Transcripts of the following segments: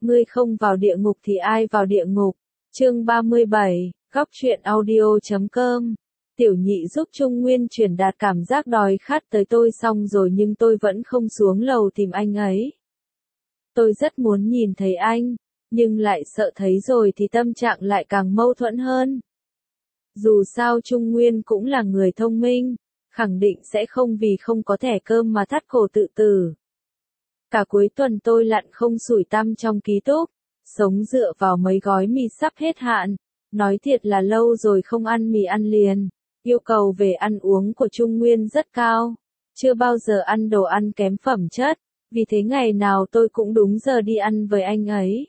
Ngươi không vào địa ngục thì ai vào địa ngục? Chương 37, Góc truyện audio.com. Tiểu nhị giúp Trung Nguyên truyền đạt cảm giác đói khát tới tôi xong rồi nhưng tôi vẫn không xuống lầu tìm anh ấy. Tôi rất muốn nhìn thấy anh, nhưng lại sợ thấy rồi thì tâm trạng lại càng mâu thuẫn hơn. Dù sao Trung Nguyên cũng là người thông minh, khẳng định sẽ không vì không có thẻ cơm mà thắt cổ tự tử. Cả cuối tuần tôi lặn không sủi tăm trong ký túc, sống dựa vào mấy gói mì sắp hết hạn. Nói thiệt là lâu rồi không ăn mì ăn liền. Yêu cầu về ăn uống của Trung Nguyên rất cao. Chưa bao giờ ăn đồ ăn kém phẩm chất, vì thế ngày nào tôi cũng đúng giờ đi ăn với anh ấy.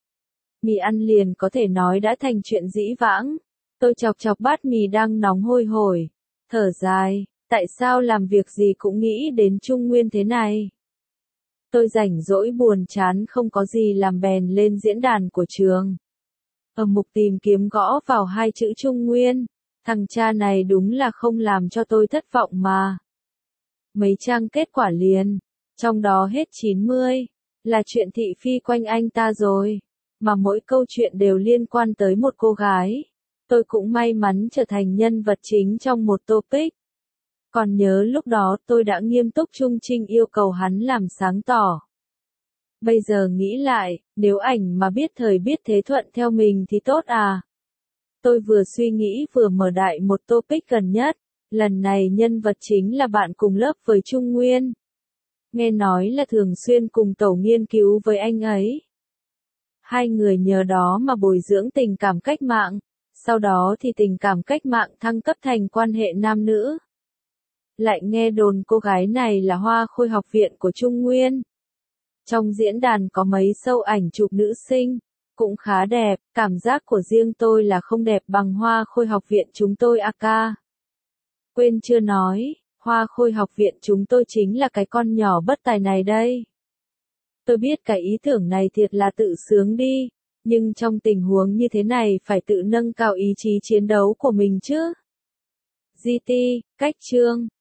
Mì ăn liền có thể nói đã thành chuyện dĩ vãng. Tôi chọc chọc bát mì đang nóng hôi hổi, thở dài, tại sao làm việc gì cũng nghĩ đến Trung Nguyên thế này. Tôi rảnh rỗi buồn chán không có gì làm bèn lên diễn đàn của trường. Ở mục tìm kiếm gõ vào hai chữ Trung Nguyên, thằng cha này đúng là không làm cho tôi thất vọng mà. Mấy trang kết quả liền, trong đó hết 90, là chuyện thị phi quanh anh ta rồi, mà mỗi câu chuyện đều liên quan tới một cô gái. Tôi cũng may mắn trở thành nhân vật chính trong một topic. Còn nhớ lúc đó tôi đã nghiêm túc trung trinh yêu cầu hắn làm sáng tỏ. Bây giờ nghĩ lại, nếu ảnh mà biết thời biết thế thuận theo mình thì tốt à. Tôi vừa suy nghĩ vừa mở đại một topic gần nhất. Lần này nhân vật chính là bạn cùng lớp với Trung Nguyên. Nghe nói là thường xuyên cùng tổ nghiên cứu với anh ấy. Hai người nhờ đó mà bồi dưỡng tình cảm cách mạng. Sau đó thì tình cảm cách mạng thăng cấp thành quan hệ nam nữ. Lại nghe đồn cô gái này là hoa khôi học viện của Trung Nguyên. Trong diễn đàn có mấy sâu ảnh chụp nữ sinh, cũng khá đẹp, cảm giác của riêng tôi là không đẹp bằng hoa khôi học viện chúng tôi AK. Quên chưa nói, hoa khôi học viện chúng tôi chính là cái con nhỏ bất tài này đây. Tôi biết cái ý tưởng này thiệt là tự sướng đi. Nhưng trong tình huống như thế này phải tự nâng cao ý chí chiến đấu của mình chứ. GT, cách chương,